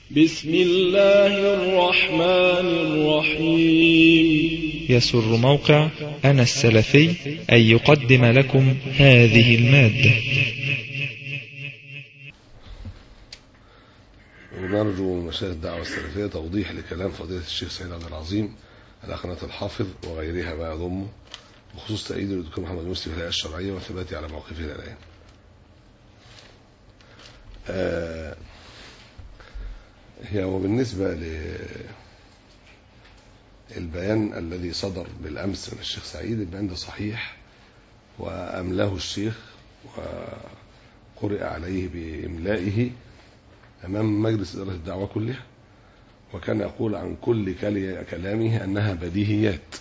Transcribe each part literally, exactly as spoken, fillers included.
بسم الله الرحمن الرحيم. يسر موقع أنا السلفي أن يقدم لكم هذه المادة. ونرجو من مشايخ الدعوة السلفية توضيح لكلام فضيلة الشيخ سيد عبد العظيم الأخنة الحافظ وغيرها ما يضمه بخصوص تأييد الدكتور محمد مرسي في الهيئة الشرعية وثباته على موقفه الآن. آه هي وبالنسبة للبيان الذي صدر بالأمس من الشيخ سعيد، البيان ده صحيح وأملاه الشيخ وقرئ عليه بإملائه أمام مجلس إدارة الدعوة كلها، وكان يقول عن كل كلامه أنها بديهيات،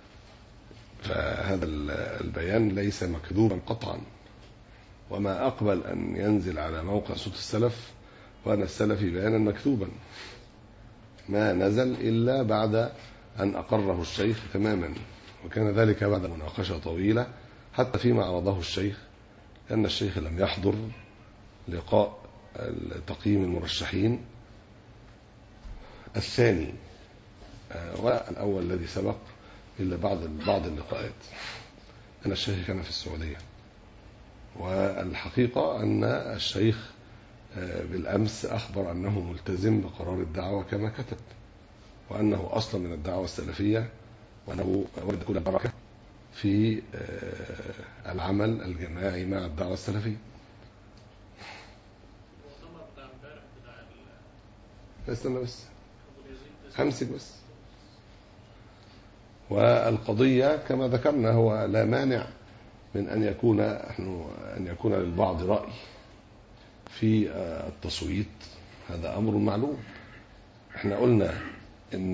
فهذا البيان ليس مكذوبا قطعا، وما أقبل أن ينزل على موقع صوت السلف وأنا السلفي بيانا مكتوبا، ما نزل إلا بعد أن أقره الشيخ تماما، وكان ذلك بعد مناقشة طويلة حتى فيما عرضه الشيخ، لأن الشيخ لم يحضر لقاء تقييم المرشحين الثاني والأول الذي سبق إلا بعض بعض اللقاءات. أنا الشيخ كان في السعودية، والحقيقة أن الشيخ بالأمس أخبر أنه ملتزم بقرار الدعوة كما كتب، وأنه أصلا من الدعوة السلفية، وأنه ورد كل بركة في العمل الجماعي مع الدعوة السلفية. استنى بس همسك بس. والقضية كما ذكرنا هو لا مانع من أن يكون أن يكون للبعض رأي في التصويت، هذا أمر معلوم. احنا قلنا ان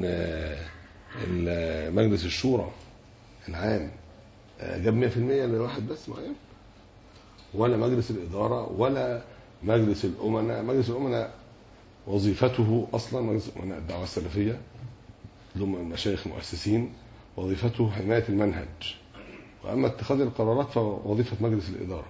مجلس الشورى العام جاب مئة في المئة لواحد بس معين، ولا مجلس الإدارة ولا مجلس الأمناء. مجلس الأمناء وظيفته أصلا مجلس الأمناء الدعوة السلفية لهم المشايخ المؤسسين وظيفته حماية المنهج، وأما اتخاذ القرارات فوظيفة مجلس الإدارة.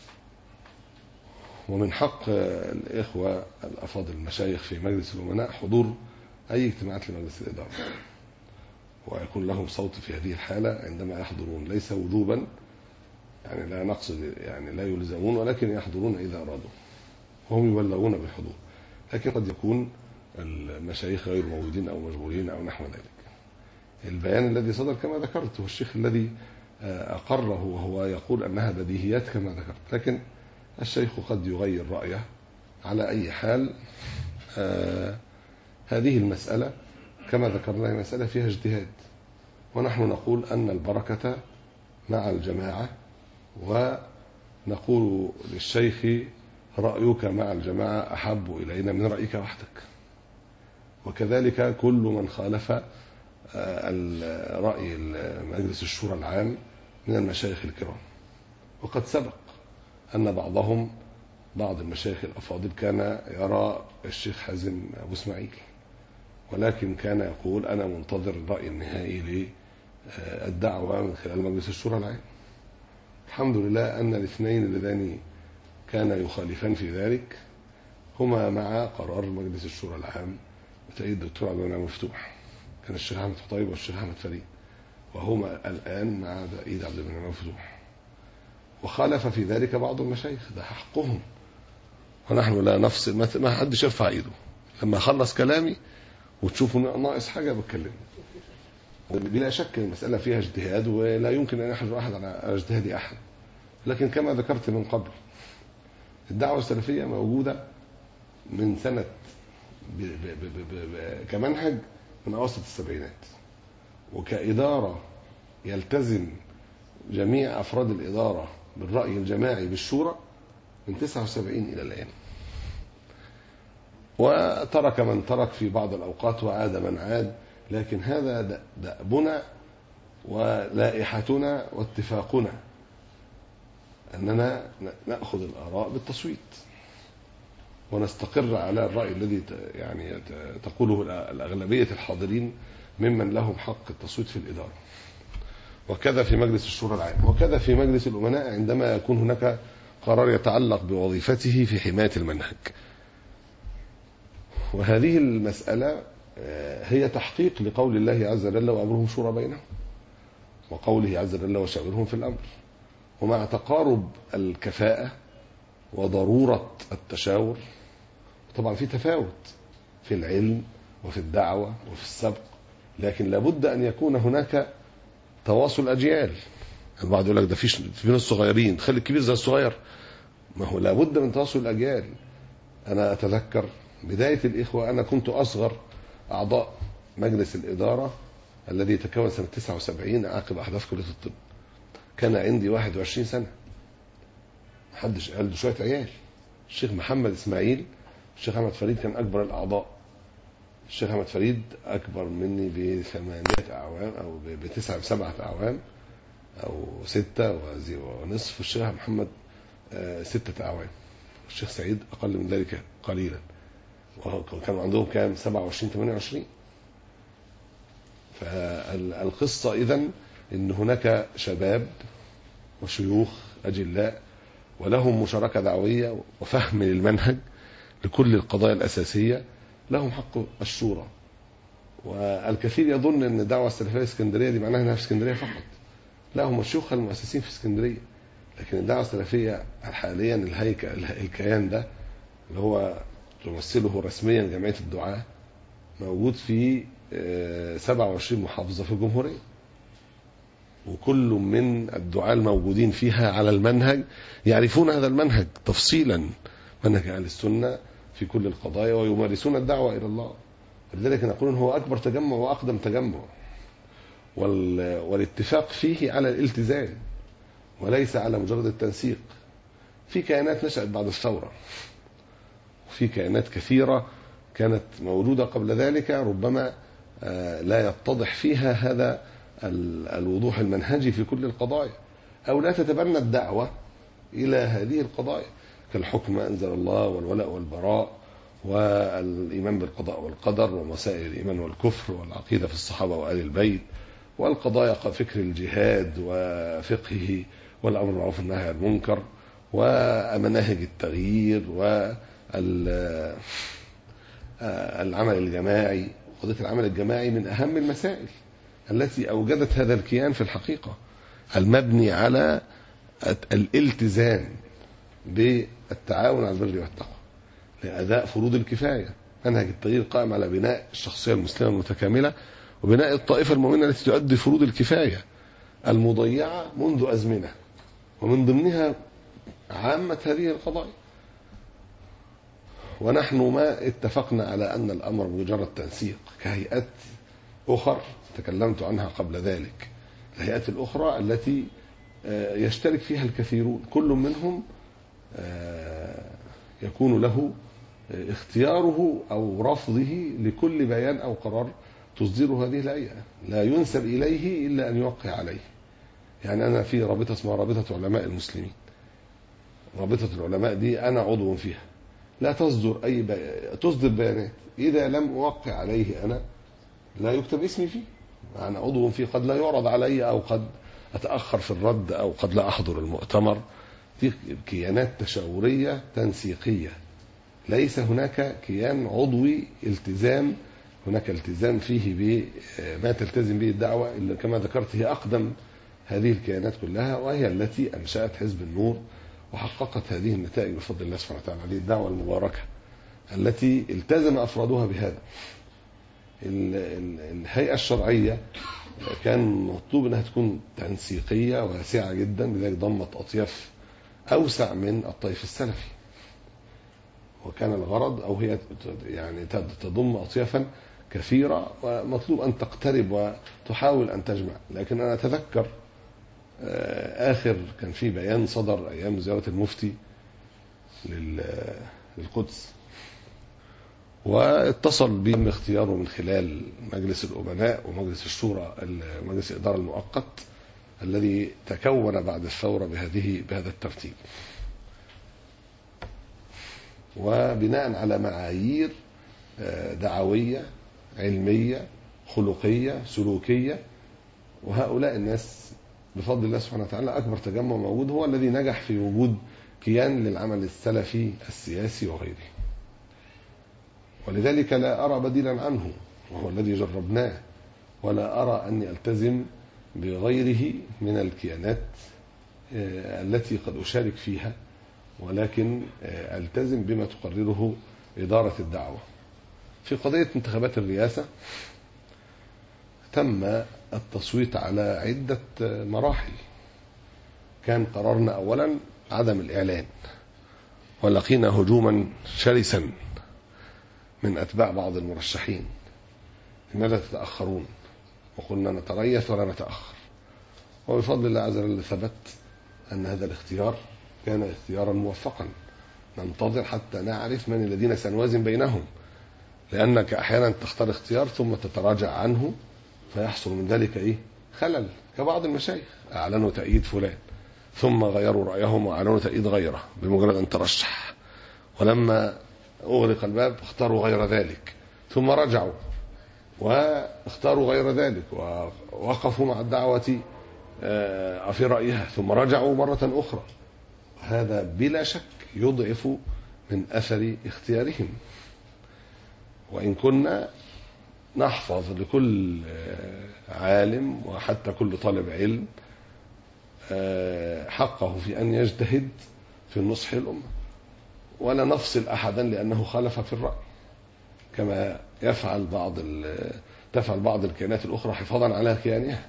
ومن حق الإخوة الأفاضل المشايخ في مجلس الأمناء حضور أي اجتماعات لمجلس الإدارة، ويكون لهم صوت في هذه الحالة عندما يحضرون، ليس وجوبا، يعني لا نقصد يعني لا يلزمون، ولكن يحضرون إذا أرادوا وهم يبلغون بالحضور، لكن قد يكون المشايخ غير موجودين أو مشغولين أو نحو ذلك. البيان الذي صدر كما ذكرت هو الشيخ الذي أقره، وهو يقول أنها بديهيات كما ذكرت، لكن الشيخ قد يغير رأيه. على أي حال آه هذه المسألة كما ذكرنا مسألة فيها اجتهاد، ونحن نقول أن البركة مع الجماعة، ونقول للشيخ رأيك مع الجماعة أحب إلينا من رأيك وحدك، وكذلك كل من خالف آه رأي مجلس الشورى العام من المشايخ الكرام. وقد سبق أن بعضهم بعض المشايخ الأفاضل كان يرى الشيخ حازم أبو اسماعيل، ولكن كان يقول أنا منتظر الرأي النهائي للدعوة من خلال مجلس الشورى العام. الحمد لله أن الاثنين اللذان كان يخالفان في ذلك هما مع قرار مجلس الشورى العام بتأييد الدكتور عبد المنعم مفتوح، كان الشيخ أحمد خطيب والشيخ أحمد فريد، وهما الآن مع تأييد عبد المنعم مفتوح. وخالف في ذلك بعض المشايخ، ده حقهم، ونحن لا نفصل، ما حدش يرفع ايده. لما اخلص كلامي وتشوفوا ناقص حاجه بتكلم. بلا شك المساله فيها اجتهاد، ولا يمكن ان يحجر احد على اجتهاد احد، لكن كما ذكرت من قبل الدعوه السلفيه موجوده من سنه ب ب ب ب ب كمنهج من اواسط السبعينات، وكاداره يلتزم جميع افراد الاداره بالرأي الجماعي بالشورى من تسعة وسبعين إلى الآن، وترك من ترك في بعض الأوقات وعاد من عاد، لكن هذا دأبنا ولائحتنا واتفاقنا أننا نأخذ الآراء بالتصويت ونستقر على الرأي الذي يعني تقوله الأغلبية الحاضرين ممن لهم حق التصويت في الإدارة، وكذا في مجلس الشورى العام، وكذا في مجلس الأمناء عندما يكون هناك قرار يتعلق بوظيفته في حماية المنهج. وهذه المسألة هي تحقيق لقول الله عز وجل وأمرهم شورى بينهم، وقوله عز وجل وشاورهم في الأمر. ومع تقارب الكفاءة وضرورة التشاور، طبعا في تفاوت في العلم وفي الدعوة وفي السبق، لكن لابد أن يكون هناك تواصل أجيال. البعض يقول لك ده فيش في ناس صغيرين، خلي الكبير زي الصغير. ما هو لابد من تواصل الأجيال. أنا أتذكر بداية الإخوة، أنا كنت أصغر أعضاء مجلس الإدارة الذي تكون سنة تسعة وسبعين عقب أحداث كلية الطب. كان عندي واحد وعشرين سنة، محدش قال شوية عيال. الشيخ محمد إسماعيل، الشيخ أحمد فريد كان أكبر الأعضاء. الشيخ أحمد فريد أكبر مني بثمانية أعوام أو بتسعة بسبعة أعوام أو ستة ونصف. الشيخ محمد ستة أعوام. الشيخ سعيد أقل من ذلك قليلا، وكانوا عندهم كام سبعة وعشرين ثمانية وعشرين. فالقصة إذن إن هناك شباب وشيوخ أجلاء ولهم مشاركة دعوية وفهم للمنهج لكل القضايا الأساسية، لهم حق الشورى. والكثير يظن أن الدعوة السلفية في اسكندرية دي معناها أنها في اسكندرية فقط. لا، هم الشيوخ المؤسسين في اسكندرية، لكن الدعوة السلفية حاليا الهيكل الكيان ده اللي هو تمثله رسميا جمعية الدعاة موجود في سبعة وعشرين محافظة في الجمهورية، وكل من الدعاة الموجودين فيها على المنهج يعرفون هذا المنهج تفصيلا، منهج أهل السنة في كل القضايا، ويمارسون الدعوة إلى الله. لذلك نقول هو أكبر تجمع وأقدم تجمع، والاتفاق فيه على الالتزام وليس على مجرد التنسيق. في كيانات نشأت بعد الثورة، وفي كيانات كثيرة كانت موجودة قبل ذلك ربما لا يتضح فيها هذا الوضوح المنهجي في كل القضايا، أو لا تتبنى الدعوة إلى هذه القضايا كالحكم أنزل الله والولاء والبراء والإيمان بالقضاء والقدر ومسائل الإيمان والكفر والعقيدة في الصحابة وآل البيت والقضايا فكر الجهاد وفقهه والأمر بالمعروف والنهي عن المنكر ومناهج التغيير والعمل الجماعي. قضية العمل الجماعي من أهم المسائل التي أوجدت هذا الكيان في الحقيقة، المبني على الالتزام بالتعاون على البر والتقوى لأداء فروض الكفاية. منهج التغيير قائم على بناء الشخصية المسلمة المتكاملة وبناء الطائفة المؤمنة التي تؤدي فروض الكفاية المضيعة منذ أزمنة، ومن ضمنها عامة هذه القضايا. ونحن ما اتفقنا على أن الأمر مجرد تنسيق كهيئات أخرى تكلمت عنها قبل ذلك، الهيئات الأخرى التي يشترك فيها الكثيرون، كل منهم يكون له اختياره أو رفضه لكل بيان أو قرار تصدره هذه الهيئة، لا ينسب إليه إلا أن يوقع عليه. يعني أنا في رابطة اسمها رابطة علماء المسلمين، رابطة العلماء دي أنا عضو فيها، لا تصدر أي بي... تصدر بيانات إذا لم أوقع عليه أنا لا يكتب اسمي فيه. أنا عضو فيه، قد لا يعرض علي أو قد أتأخر في الرد أو قد لا أحضر المؤتمر. دي كيانات تشاورية تنسيقية، ليس هناك كيان عضوي التزام. هناك التزام فيه بما تلتزم به الدعوة، إلا كما ذكرت هي أقدم هذه الكيانات كلها، وهي التي أنشأت حزب النور وحققت هذه النتائج بفضل الله سبحانه وتعالى. هذه الدعوة المباركة التي التزم أفرادها بهذا. الهيئة الشرعية كان مطلوب أنها تكون تنسيقية واسعة جدا، لذلك ضمت أطياف أوسع من الطيف السلفي، وكان الغرض أو هي يعني تضم أطيافا كثيرة، ومطلوب أن تقترب وتحاول أن تجمع. لكن أنا أتذكر آخر كان في بيان صدر أيام زيارة المفتي للقدس، واتصل بهم اختياره من خلال مجلس الأمناء ومجلس الشورى مجلس الإدارة المؤقت الذي تكون بعد الثورة بهذه بهذا الترتيب، وبناء على معايير دعوية علمية خلقية سلوكية. وهؤلاء الناس بفضل الله سبحانه وتعالى أكبر تجمع موجود هو الذي نجح في وجود كيان للعمل السلفي السياسي وغيره. ولذلك لا أرى بديلا عنه، وهو الذي جربناه، ولا أرى أني ألتزم بغيره من الكيانات التي قد أشارك فيها، ولكن ألتزم بما تقرره إدارة الدعوة. في قضية انتخابات الرئاسة تم التصويت على عدة مراحل. كان قرارنا أولا عدم الإعلان، ولقينا هجوما شرسا من أتباع بعض المرشحين: لماذا تتأخرون؟ وقلنا نتريث ولا نتأخر. وبفضل الله عز وجل ثبت أن هذا الاختيار كان اختيارا موفقا. ننتظر حتى نعرف من الذين سنوازن بينهم، لأنك أحيانا تختار اختيار ثم تتراجع عنه فيحصل من ذلك إيه؟ خلل، كبعض المشايخ أعلنوا تأييد فلان ثم غيروا رأيهم وأعلنوا تأييد غيره بمجرد أن ترشح، ولما أغلق الباب اختاروا غير ذلك ثم رجعوا واختاروا غير ذلك ووقفوا مع الدعوة في رأيها ثم رجعوا مرة أخرى. هذا بلا شك يضعف من أثر اختيارهم. وإن كنا نحفظ لكل عالم وحتى كل طالب علم حقه في أن يجتهد في النصح للأمة، ولا نفصل أحدا لأنه خالف في الرأي، كما يفعل بعض تفعل بعض الكيانات الأخرى حفاظا على كيانها.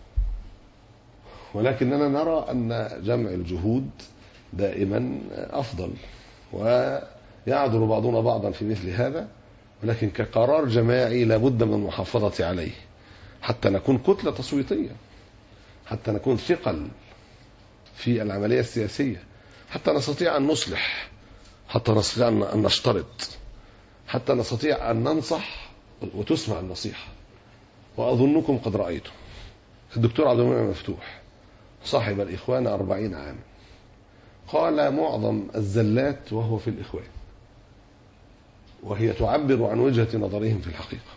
ولكننا نرى أن جمع الجهود دائما أفضل، ويعذر بعضنا بعضا في مثل هذا، ولكن كقرار جماعي لابد من المحافظة عليه حتى نكون كتلة تصويتية، حتى نكون ثقل في العملية السياسية، حتى نستطيع أن نصلح، حتى نستطيع أن نشترط، حتى نستطيع أن ننصح وتسمع النصيحة. وأظنكم قد رأيتم الدكتور عبد المنعم مفتوح صاحب الإخوان أربعين عام قال معظم الزلات وهو في الإخوان، وهي تعبر عن وجهة نظرهم في الحقيقة،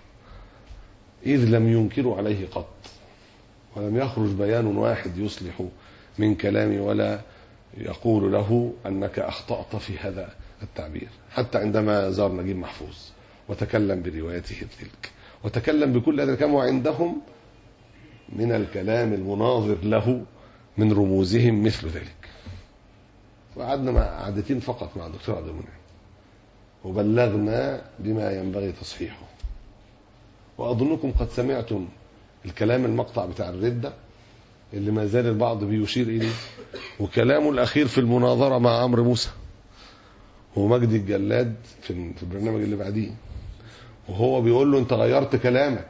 إذ لم ينكروا عليه قط، ولم يخرج بيان واحد يصلح من كلامي ولا يقول له أنك أخطأت في هذا التعبير. حتى عندما زار نجيب محفوظ وتكلم بروايته تلك وتكلم بكل هذا الكلام، وعندهم من الكلام المناظر له من رموزهم مثل ذلك. وقعدنا مع عادتين فقط مع الدكتور عبد المنعم وبلغنا بما ينبغي تصحيحه. وأظنكم قد سمعتم الكلام المقطع بتاع الردة اللي ما زال البعض بيشير إليه، وكلامه الأخير في المناظرة مع عمرو موسى ومجدي الجلاد في البرنامج اللي بعديه، وهو بيقول له أنت غيرت كلامك،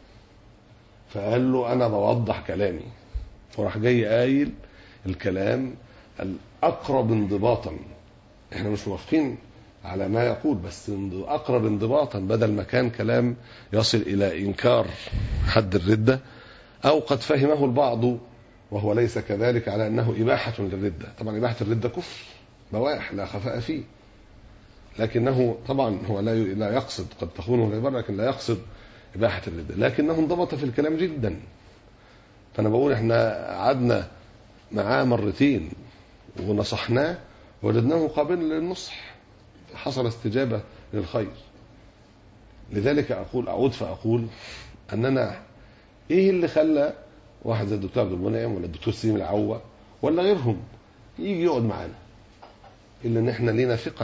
فقال له أنا بوضح كلامي، وراح جاي قايل الكلام الأقرب انضباطا. احنا مش موافقين على ما يقول، بس أقرب انضباطا، بدل ما كان كلام يصل إلى إنكار حد الردة، أو قد فهمه البعض وهو ليس كذلك على أنه إباحة للردة. طبعا إباحة الردة كفر بواح لا خفاء فيه، لكنه طبعا هو لا يقصد، قد تخونه العبارة لكن لا يقصد إباحة الردة، لكنه انضبط في الكلام جدا. فأنا بقول احنا قعدنا معاه مرتين ونصحناه وجدناه قابل للنصح، حصل استجابة للخير. لذلك أقول أعود فأقول أننا إيه اللي خلى واحد زي الدكتور عبد المنعم ولا الدكتور سليم العوة ولا غيرهم يجي يقعد معانا، إلا إن إحنا لينا ثقل،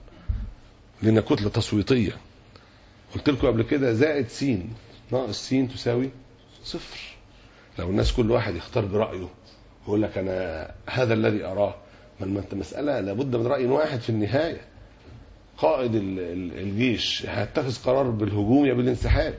لينا كتلة تصويتية. قلت لكم قبل كده زائد سين ناقص سين تساوي صفر. لو الناس كل واحد يختار برأيه ويقول لك أنا هذا الذي أراه، ما أنت مسألة لابد من رأي واحد في النهاية. قائد الجيش هيتخذ قرار بالهجوم يا بالانسحاب،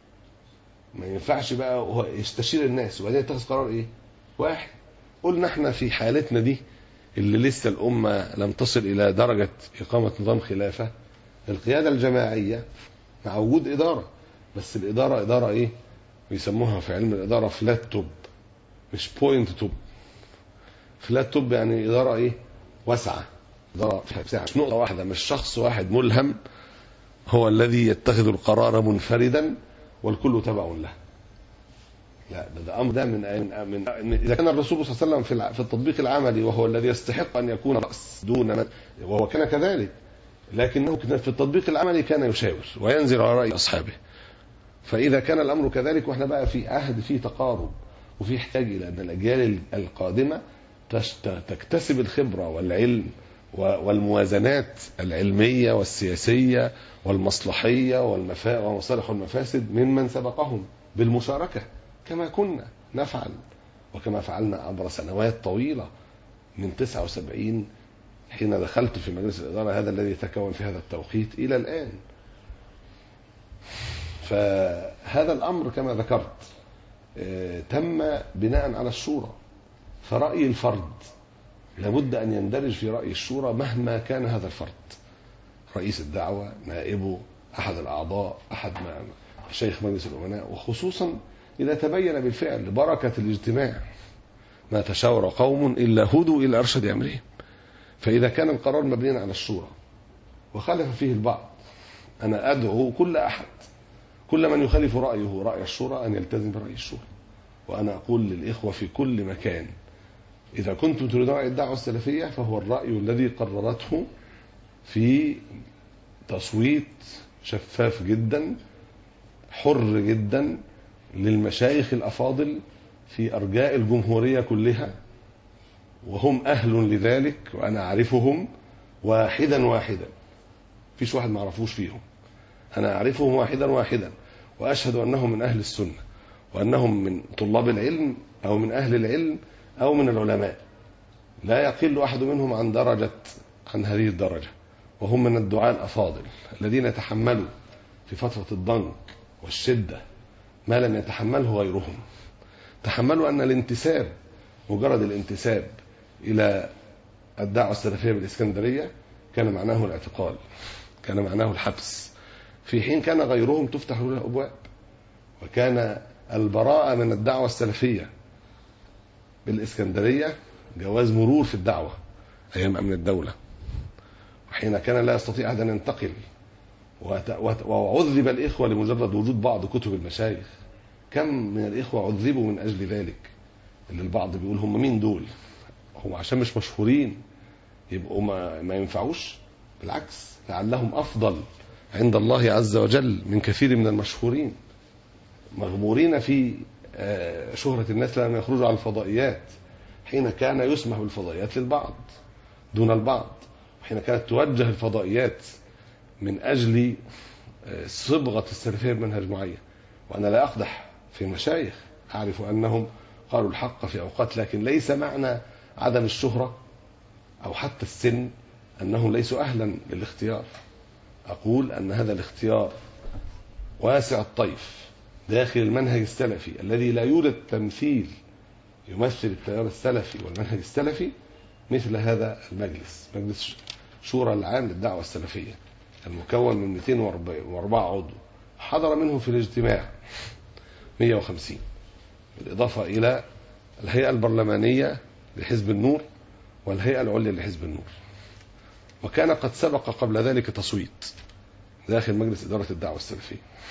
ما ينفعش بقى هو يستشير الناس وبعدين يتخذ قرار ايه واحد. قلنا احنا في حالتنا دي اللي لسه الأمة لم تصل إلى درجة إقامة نظام خلافة، القيادة الجماعية مع وجود إدارة، بس الإدارة إدارة إيه بيسموها في علم الإدارة فلات توب مش بوينت توب. فلات توب يعني إدارة إيه واسعة، إدارة مش نقطة واحدة، مش شخص واحد ملهم هو الذي يتخذ القرار منفردا والكل تبع له. لا ده, ده أمر ده من, من, من إذا كان الرسول صلى الله عليه وسلم في, في التطبيق العملي وهو الذي يستحق أن يكون رأس دون من، وهو كان كذلك، لكنه في التطبيق العملي كان يشاور وينزل على رأي أصحابه. فإذا كان الأمر كذلك وإحنا بقى في عهد فيه تقارب وفي احتاج إلى أن الأجيال القادمة تكتسب الخبرة والعلم والموازنات العلمية والسياسية والمصلحية والمصالح والمفاسد ممن سبقهم بالمشاركة كما كنا نفعل وكما فعلنا عبر سنوات طويلة من تسعة وسبعين حين دخلت في مجلس الإدارة هذا الذي تكون في هذا التوقيت إلى الآن. فهذا الأمر كما ذكرت تم بناء على الشورى، فرأي الفرد لابد أن يندرج في رأي الشورى مهما كان هذا الفرد، رئيس الدعوة، نائبه، أحد الأعضاء، أحد شيخ مجلس الأمناء، وخصوصا إذا تبين بالفعل بركة الاجتماع ما تشاور قوم إلا هدوا إلى أرشد أمرهم. فإذا كان القرار مبني على الشورى وخالف فيه البعض، أنا أدعو كل أحد كل من يخالف رأيه رأي الشورى أن يلتزم برأي الشورى. وأنا أقول للإخوة في كل مكان إذا كنتم تريدون رأي الدعوة السلفية فهو الرأي الذي قررته في تصويت شفاف جدا حر جدا للمشايخ الأفاضل في أرجاء الجمهورية كلها، وهم أهل لذلك وأنا أعرفهم واحدا واحدا، فيش واحد ما أعرفوش فيهم، أنا أعرفهم واحدا واحدا وأشهد أنهم من أهل السنة وأنهم من طلاب العلم أو من أهل العلم أو من العلماء، لا يقل أحد منهم عن درجة عن هذه الدرجة، وهم من الدعاء الأفاضل الذين يتحملوا في فترة الضنك والشدة ما لم يتحمله غيرهم. تحملوا أن الانتساب مجرد الانتساب إلى الدعوة السلفية بالإسكندرية كان معناه الاعتقال، كان معناه الحبس، في حين كان غيرهم تفتح له الأبواب. وكان البراءة من الدعوة السلفية بالإسكندرية جواز مرور في الدعوة أيام أمن الدولة، وحين كان لا يستطيع أحد أن ينتقل، وعذب الإخوة لمجرد وجود بعض كتب المشايخ. كم من الإخوة عذبوا من أجل ذلك، اللي البعض بيقول هم مين دول، هم عشان مش مشهورين يبقوا ما, ما ينفعوش، بالعكس لعلهم أفضل عند الله عز وجل من كثير من المشهورين، مغمورين في شهرة الناس لما يخرجوا على الفضائيات، حين كان يسمح بالفضائيات للبعض دون البعض، وحين كانت توجه الفضائيات من أجل صبغة السلفية بمنهج معين. وأنا لا أقدح في المشايخ، أعرف أنهم قالوا الحق في أوقات، لكن ليس معنى عدم الشهرة أو حتى السن أنهم ليسوا أهلا للاختيار. أقول أن هذا الاختيار واسع الطيف داخل المنهج السلفي الذي لا يوجد تمثيل يمثل التيار السلفي والمنهج السلفي مثل هذا المجلس، مجلس شورى العام للدعوة السلفية المكون من مئتين وأربعة عضو، حضر منهم في الاجتماع مئة وخمسين، بالإضافة إلى الهيئة البرلمانية لحزب النور والهيئة العليا لحزب النور. وكان قد سبق قبل ذلك تصويت داخل مجلس إدارة الدعوة السلفية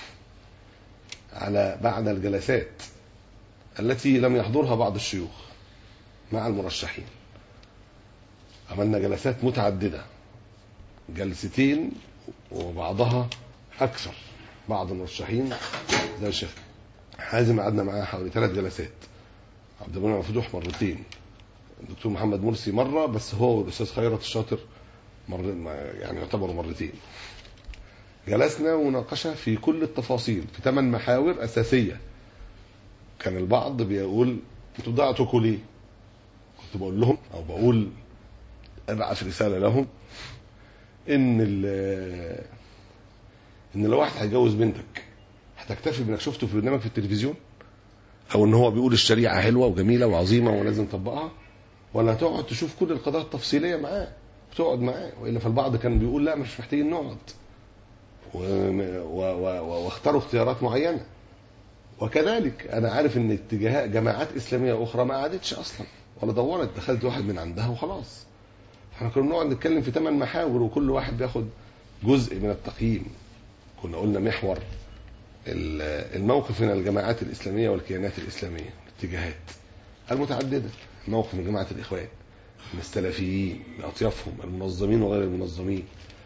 على بعض الجلسات التي لم يحضرها بعض الشيوخ مع المرشحين. عملنا جلسات متعددة، جلستين وبعضها أكثر. بعض المرشحين زي الشيخ حازم قعدنا معاه حوالي ثلاث جلسات، عبد المنعم مفتوح مرتين، الدكتور محمد مرسي مرة، بس هو والأستاذ خيرت الشاطر مرة، يعني يعتبروا مرتين. جلسنا وناقشنا في كل التفاصيل في ثمان محاور أساسية. كان البعض بيقول انتوا ضيعتوا ليه؟ كنت بقول لهم أو بقول أبعث رسالة لهم إن إن لو واحد هيجوز بنتك هتكتفي بإنك شفته في برنامج في التلفزيون، أو إن هو بيقول الشريعة حلوة وجميلة وعظيمة ولازم نطبقها، ولا تقعد تشوف كل القضايا التفصيلية معاه وتقعد معاه؟ وإلا فالبعض كان بيقول لا مش محتاجين نقعد، واختاروا اختيارات معينة. وكذلك أنا عارف إن اتجاهات جماعات إسلامية أخرى ما قعدتش أصلا ولا دورت، دخلت واحد من عندها وخلاص. احنا كنا بنقعد نتكلم في ثمان محاور وكل واحد بياخد جزء من التقييم. كنا قلنا محور الموقف من الجماعات الإسلامية والكيانات الإسلامية، الاتجاهات المتعددة، موقف من جماعة الإخوان، من السلفيين بأطيافهم، المنظمين وغير المنظمين،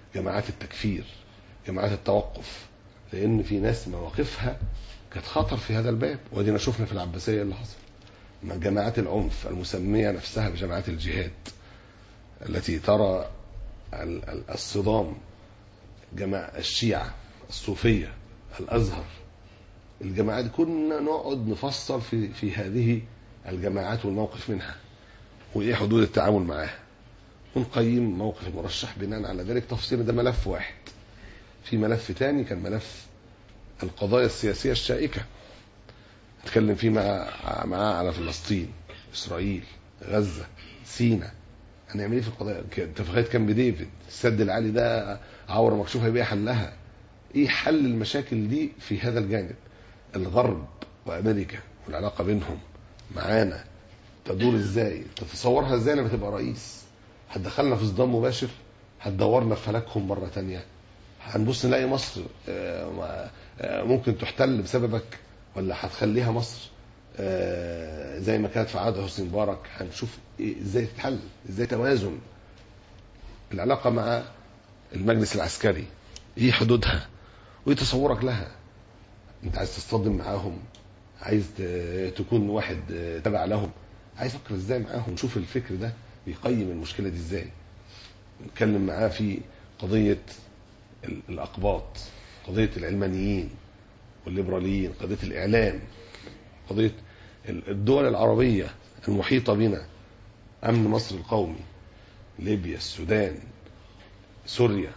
جماعات التكفير، جماعات التوقف، لأن في ناس مواقفها كانت خطر في هذا الباب. ودينا شفنا في العباسية اللي حصل مع جماعات العنف المسمية نفسها بجماعات الجهاد، التي ترى الصدام، جماعة الشيعة، الصوفية، الأزهر، الجماعات. كنا نقعد نفصل في في هذه الجماعات والموقف منها وإيه حدود التعامل معها، ونقيم موقف المرشح بناء على ذلك تفصيل. ده ملف واحد. في ملف تاني كان ملف القضايا السياسية الشائكة، نتكلم فيه مع معاه على فلسطين، إسرائيل، غزة، سيناء. هنعمل ايه في القضايا؟ اتفاقية كامب ديفيد، السد العالي ده عورة مكشوفة، يبقى حلها ايه؟ حل المشاكل دي في هذا الجانب. الغرب وامريكا والعلاقة بينهم معانا تدور ازاي؟ تتصورها ازاي لما تبقى رئيس؟ هتدخلنا في صدام مباشر؟ هتدورنا في فلكهم مرة تانية؟ هنبص نلاقي مصر ممكن تحتل بسببك، ولا هتخليها مصر زي ما كانت في عهد حسني مبارك؟ هنشوف ازاي تتحل، ازاي توازن العلاقة مع المجلس العسكري، ايه حدودها وايه تصورك لها. انت عايز تصطدم معاهم؟ عايز تكون واحد تبع لهم؟ عايز افكر ازاي معاهم؟ نشوف الفكر ده بيقيم المشكلة دي ازاي. نتكلم معاه في قضية الأقباط، قضية العلمانيين والليبراليين، قضية الإعلام، قضية الدول العربية المحيطة بنا، أمن مصر القومي، ليبيا، السودان، سوريا،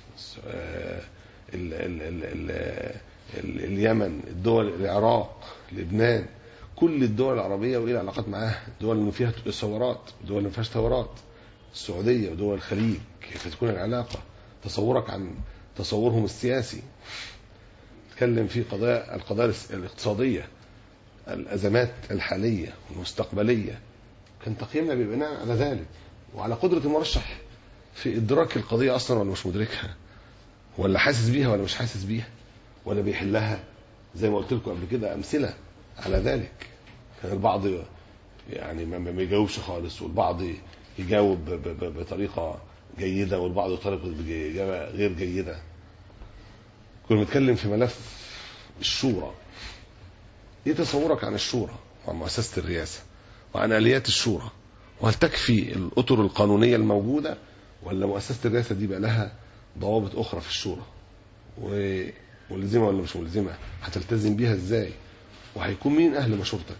ال ال ال ال ال اليمن، الدول، العراق، لبنان، كل الدول العربية وإيه العلاقات معاها؟ الدول اللي فيها ثورات، الدول اللي ما فيهاش ثورات، السعودية ودول الخليج، كيف تكون العلاقة؟ تصورك عن تصورهم السياسي. نتكلم في قضايا القضايا الاقتصادية، الأزمات الحالية والمستقبلية. كان تقييمنا ببناء على ذلك وعلى قدرة المرشح في إدراك القضية أصلا ولا مش مدركها، ولا حاسس بيها ولا مش حاسس بيها، ولا بيحلها. زي ما قلت لكم قبل كده أمثلة على ذلك. كان البعض يعني ما يجاوبش خالص، والبعض يجاوب بطريقة جيدة، والبعض بطريقة غير جيدة. كنا بنتكلم في ملف الشورى. ايه تصورك عن الشورى وعن مؤسسة الرئاسة وعن آليات الشورى؟ وهل تكفي الأطر القانونية الموجودة، ولا مؤسسة الرئاسة دي بقى لها ضوابط أخرى في الشورى، وملزمة ولا مش ملزمة؟ هتلتزم بيها ازاي؟ وهيكون مين أهل مشورتك؟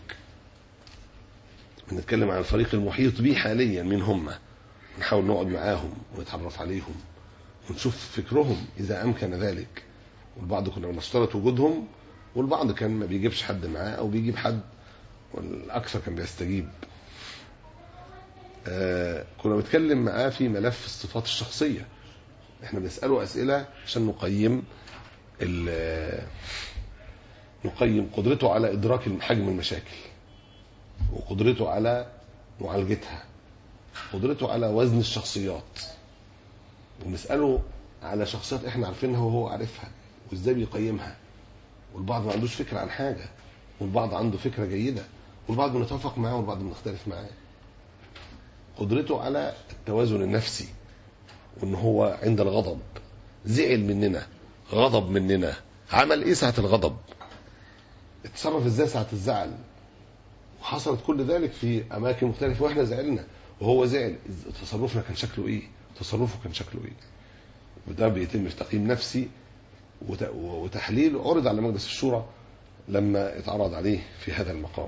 بنتكلم عن الفريق المحيط بيه حاليا، مين هم؟ نحاول نقعد معاهم ونتعرف عليهم ونشوف فكرهم إذا أمكن ذلك. والبعض كنا بنشترط وجودهم، والبعض كان ما بيجيبش حد معاه أو بيجيب حد، والأكثر كان بيستجيب. آه كنا بنتكلم معاه في ملف الصفات الشخصية. احنا بنسأله أسئلة عشان نقيم نقيم قدرته على إدراك حجم المشاكل، وقدرته على معالجتها، قدرته على وزن الشخصيات. ونسأله على شخصيات احنا عارفينها وهو عارفها، وازاي بيقيمها. والبعض ما عندوش فكرة عن حاجة، والبعض عنده فكرة جيدة، والبعض بنتفق معاه والبعض بنختلف معاه. قدرته على التوازن النفسي، وان هو عند الغضب زعل مننا، غضب مننا، عمل ايه ساعة الغضب، اتصرف ازاي ساعة الزعل. وحصلت كل ذلك في اماكن مختلفة، واحنا زعلنا وهو زعل، تصرفنا كان شكله ايه، تصرفه كان شكله ايه. وده بيتم في تقييم نفسي وتحليل عرض على مجلس الشورى لما اتعرض عليه في هذا المقام.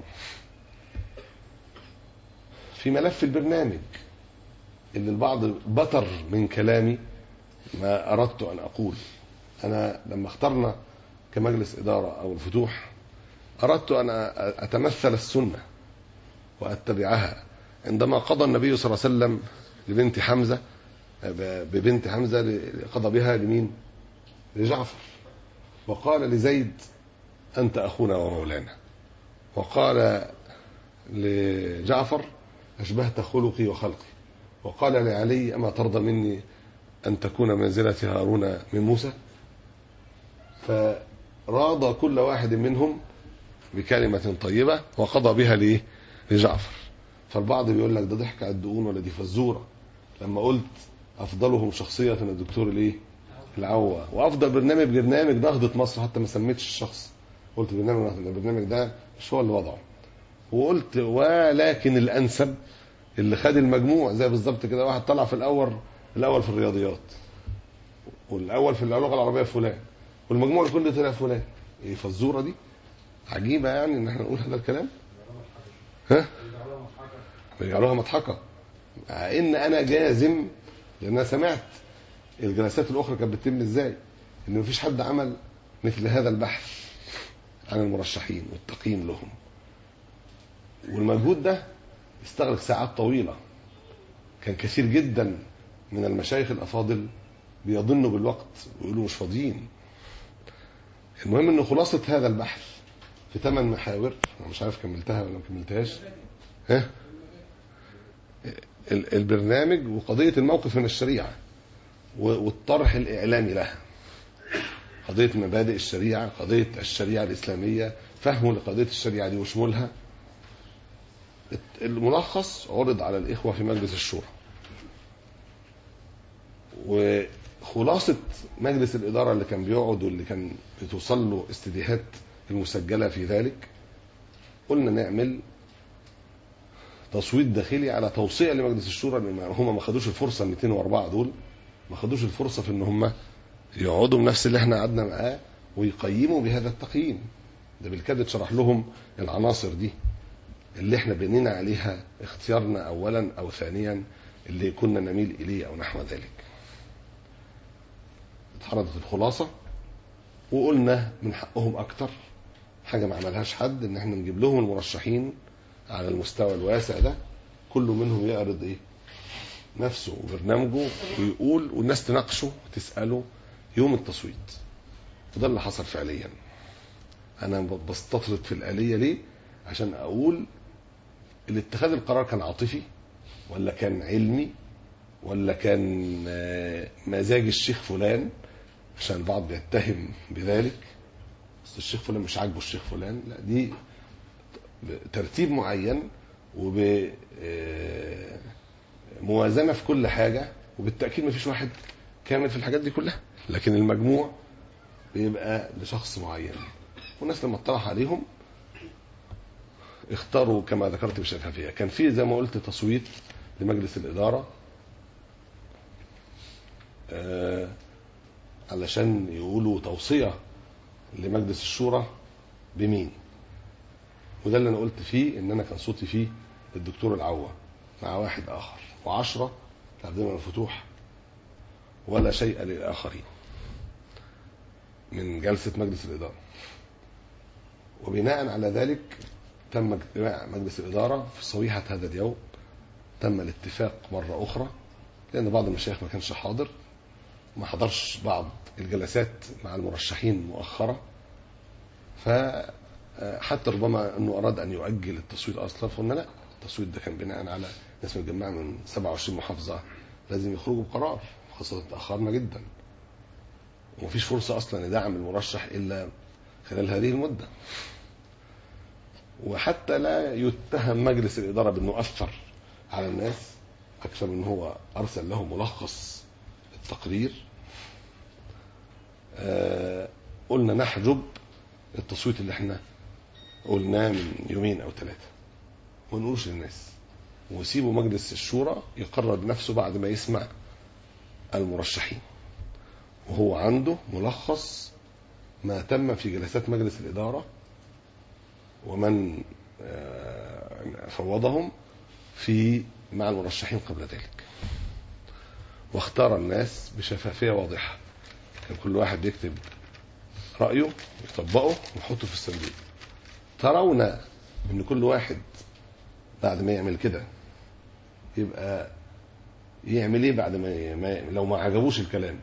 في ملف البرنامج اللي البعض بطر من كلامي ما أردت أن أقول. أنا لما اخترنا كمجلس إدارة أو الفتوح أردت أن أتمثل السنة وأتبعها. عندما قضى النبي صلى الله عليه وسلم لبنت حمزة ببنت حمزة، قضى بها لمين؟ لجعفر. وقال لزيد أنت أخونا ومولانا، وقال لجعفر أشبهت خلقي وخلقي، وقال لعلي أما ترضى مني أن تكون منزلة هارون من موسى. فراضى كل واحد منهم بكلمة طيبة وقضى بها ليه؟ لجعفر. فالبعض بيقول لك ده ضحك على الدقون ولا دي فزورة لما قلت افضلهم شخصيه الدكتور الايه العوة، وافضل برنامج برنامج نهضه مصر، حتى ما سميتش الشخص، قلت برنامج نهضه، البرنامج ده مش هو اللي وضعه، وقلت ولكن الانسب اللي خد المجموع زي بالظبط كده، واحد طلع في الاول الاول في الرياضيات والاول في اللغه العربيه فلان، والمجموع الكلي طلع فلان. ايه فالزوره دي عجيبه يعني ان احنا نقول هذا الكلام، ها بيجعلوها مضحكه، مع ان انا جازم، لان انا سمعت الجلسات الاخرى كانت بتتم ازاي، ان مفيش حد عمل مثل هذا البحث عن المرشحين والتقييم لهم، والمجهود ده استغرق ساعات طويله، كان كثير جدا من المشايخ الافاضل بيضنوا بالوقت ويقولوا مش فاضيين. المهم ان خلاصه هذا البحث في ثمان محاور، انا مش عارف كملتها ولا ما كملتهاش، ها البرنامج وقضيه الموقف من الشريعه والطرح الاعلامي لها، قضيه مبادئ الشريعه، قضيه الشريعه الاسلاميه، فهمه لقضيه الشريعه دي وشمولها. الملخص عرض على الاخوه في مجلس الشورى، وخلاصه مجلس الاداره اللي كان بيقعد واللي كان بتوصل له استديوهات المسجله في ذلك، قلنا نعمل تصويت داخلي على توصيه لمجلس الشورى، لان هم ما خدوش الفرصه ال مئتين وأربعة دول، ما خدوش الفرصه في ان هم يقعدوا بنفس اللي احنا قعدنا معاه ويقيموا بهذا التقييم ده، بالكاد اتشرح لهم العناصر دي اللي احنا بنينا عليها اختيارنا اولا او ثانيا اللي كنا نميل اليه او نحو ذلك. اتعرضت الخلاصه وقلنا من حقهم اكتر حاجه ما عملهاش حد، ان احنا نجيب لهم المرشحين على المستوى الواسع ده، كل منهم يعرض ايه نفسه وبرنامجه ويقول، والناس تناقشه وتساله يوم التصويت. وده اللي حصل فعليا. انا بستطرد في الآلية ليه؟ عشان اقول الاتخاذ القرار كان عاطفي ولا كان علمي ولا كان مزاج الشيخ فلان، عشان البعض بيتهم بذلك، بس الشيخ فلان مش عاجبه الشيخ فلان، لا، دي ترتيب معين وبموازنة في كل حاجة، وبالتأكيد مفيش واحد كامل في الحاجات دي كلها، لكن المجموع بيبقى لشخص معين، والناس لما اطلع عليهم اختاروا كما ذكرت بشفافية. كان في زي ما قلت تصويت لمجلس الإدارة آه علشان يقولوا توصية لمجلس الشورى بمين، وده اللي انا قلت فيه ان انا كان صوتي فيه الدكتور العوة مع واحد اخر، وعشرة لعبدين الفتوح ولا شيء للآخرين من جلسة مجلس الإدارة. وبناء على ذلك تم اجتماع مجلس الإدارة في صبيحة هذا اليوم، تم الاتفاق مرة أخرى، لأن بعض المشايخ ما كانش حاضر، ما حضرش بعض الجلسات مع المرشحين مؤخرة، فحتى ربما أنه أراد أن يؤجل التصويت أصلا، فقلنا لا، التصويت ده كان بناء على ناس متجمعة من سبعة وعشرين محافظة لازم يخرجوا بقرار، خاصة تأخرنا جدا ومفيش فرصة أصلا ندعم المرشح إلا خلال هذه المدة. وحتى لا يتهم مجلس الإدارة بأنه أثر على الناس أكثر من هو أرسل له ملخص التقرير، آه قلنا نحجب التصويت اللي احنا قلناه من يومين أو ثلاثة ونقولش للناس، وسيبوا مجلس الشورى يقرر بنفسه بعد ما يسمع المرشحين، وهو عنده ملخص ما تم في جلسات مجلس الإدارة ومن فوضهم في مع المرشحين قبل ذلك، واختار الناس بشفافية واضحة، كان كل واحد يكتب رأيه يطبقه ويحطه في الصندوق. ترون ان كل واحد بعد ما يعمل كده يبقى يعمل ايه بعد ما لو ما عجبوش الكلام؟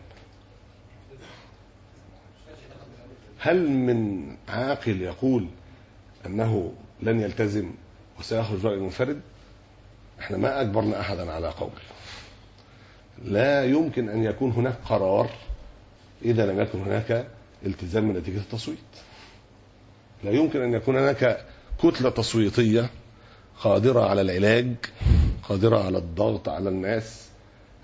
هل من عاقل يقول أنه لن يلتزم وسيخرج رأي منفرد؟ احنا ما أجبرنا أحدا على قول، لا يمكن أن يكون هناك قرار إذا لم يكن هناك التزام من نتيجة التصويت، لا يمكن أن يكون هناك كتلة تصويتية قادرة على العلاج، قادرة على الضغط على الناس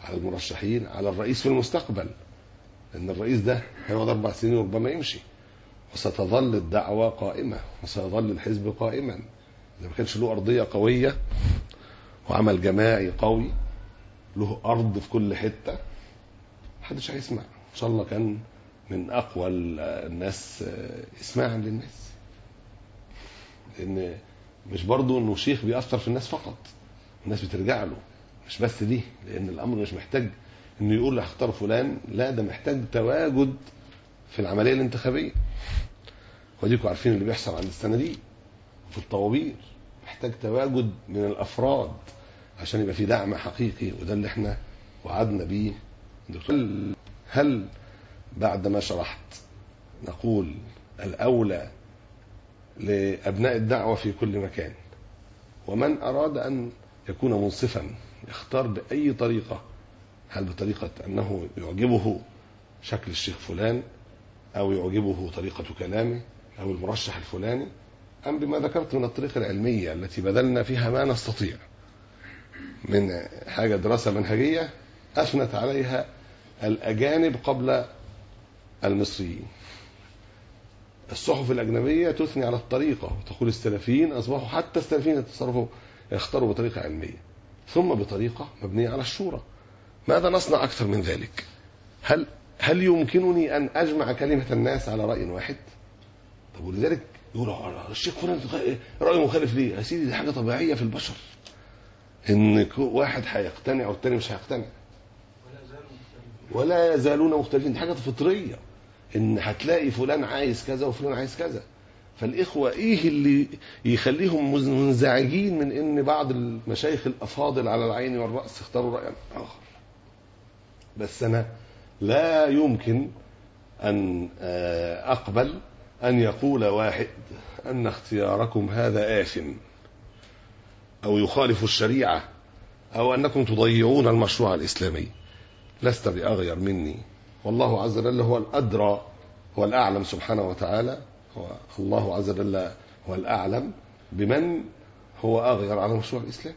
على المرشحين، على الرئيس في المستقبل، لأن الرئيس ده هيقعد أربع سنين وربما يمشي، وستظل الدعوة قائمة وسيظل الحزب قائما. إذا ما كانش له أرضية قوية وعمل جماعي قوي له أرض في كل حتة محدش هيسمع. إن شاء الله كان من أقوى الناس إسماعا للناس، لأن مش برضو إنه شيخ بيأثر في الناس فقط، الناس بترجع له، مش بس دي، لأن الأمر مش محتاج إنه يقول هختار فلان، لا ده محتاج تواجد في العملية الانتخابية. وديكم عارفين اللي بيحصل عند الصناديق في الطوابير، محتاج تواجد من الأفراد عشان يبقى في دعم حقيقي، وده اللي احنا وعدنا بيه. دكتور، هل بعد ما شرحت نقول الأولى لأبناء الدعوة في كل مكان، ومن أراد أن يكون منصفا يختار بأي طريقة، هل بطريقة أنه يعجبه شكل الشيخ فلان، أو يعجبه طريقة كلامه، أو المرشح الفلاني، أم بما ذكرت من الطريقة العلمية التي بذلنا فيها ما نستطيع من حاجة دراسة منهجية أثنت عليها الأجانب قبل المصريين. الصحف الأجنبية تثني على الطريقة وتقول السلفيين أصبحوا حتى السلفيين يتصرفوا يختاروا بطريقة علمية ثم بطريقة مبنية على الشورى. ماذا نصنع أكثر من ذلك؟ هل هل يمكنني أن أجمع كلمة الناس على رأي واحد؟ طب ولذلك يقول الشيخ فلان رأيه مخالف ليه؟ يا سيدي دي حاجة طبيعية في البشر، إن واحد هيقتنع والتاني مش هيقتنع، ولا يزالون مختلفين، دي حاجة فطرية، إن هتلاقي فلان عايز كذا وفلان عايز كذا. فالإخوة إيه اللي يخليهم منزعجين من إن بعض المشايخ الأفاضل على العين والرأس اختاروا رأيا آخر؟ بس أنا لا يمكن أن أقبل أن يقول واحد أن اختياركم هذا آثم أو يخالف الشريعة أو أنكم تضيعون المشروع الإسلامي. لست بأغير مني، والله عز وجل هو الأدرى، هو الأعلم سبحانه وتعالى، هو الله عز وجل هو الأعلم بمن هو أغير على مشروع الإسلام،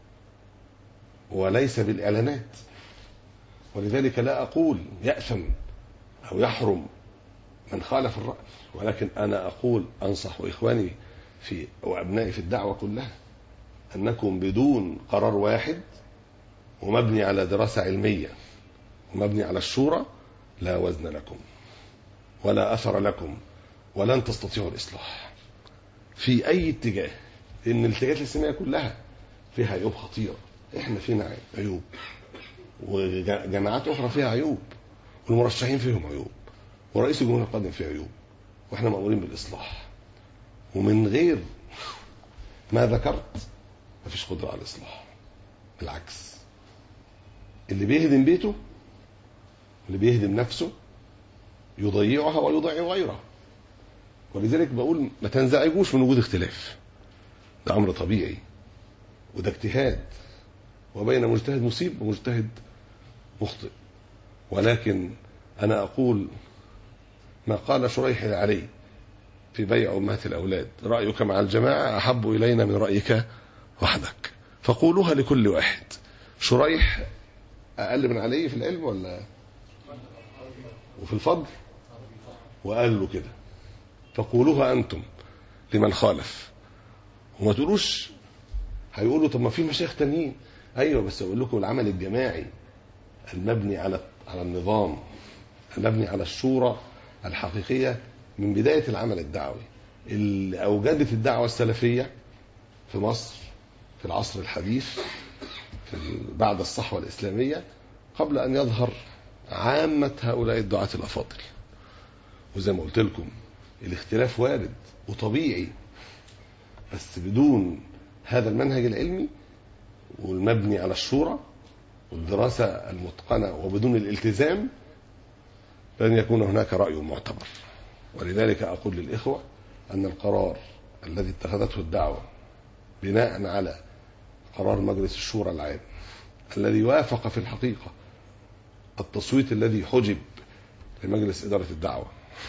وليس بالإعلانات. ولذلك لا أقول يأثم أو يحرم من خالف الرأي، ولكن أنا أقول أنصح إخواني في وأبنائي في الدعوة كلها أنكم بدون قرار واحد ومبني على دراسة علمية ومبني على الشورى لا وزن لكم ولا أثر لكم، ولن تستطيعوا الإصلاح في أي اتجاه، لأن الاتجاهات الإسلامية كلها فيها عيوب خطيرة. إحنا فينا عيوب، وجماعات أخرى فيها عيوب، والمرشحين فيهم عيوب، ورئيس الجمهورية القادم فيه عيوب، وإحنا مأمورين بالإصلاح. ومن غير ما ذكرت مفيش قدرة على الإصلاح، بالعكس، اللي بيهدم بيته اللي بيهدم نفسه يضيعها ويضيع غيره. ولذلك بقول ما تنزعجوش من وجود اختلاف، ده أمر طبيعي، وده اجتهاد، وبين مجتهد مصيب ومجتهد مخطئ. ولكن أنا أقول ما قال شريح العلي في بيع أمهات الأولاد: رأيك مع الجماعة أحب إلينا من رأيك وحدك، فقولوها لكل واحد. شريح أقل من علي في العلم ولا وفي الفضل؟ وقال له كده: فقولوها أنتم لمن خالف، وما تقولوش. هيقولوا طب ما في مشايخ تانيين، أيوة، بس أقول لكم العمل الجماعي المبني على على النظام، المبني على الشورى الحقيقية من بداية العمل الدعوي اللي أوجدت الدعوة السلفية في مصر في العصر الحديث في بعد الصحوة الإسلامية، قبل أن يظهر عامة هؤلاء الدعاة الأفاضل. وزي ما قلت لكم الاختلاف وارد وطبيعي، بس بدون هذا المنهج العلمي والمبني على الشورى والدراسة المتقنة وبدون الالتزام لن يكون هناك رأي معتبر. ولذلك أقول للإخوة أن القرار الذي اتخذته الدعوة بناء على قرار مجلس الشورى العام الذي وافق في الحقيقة التصويت الذي حجب لمجلس إدارة الدعوة،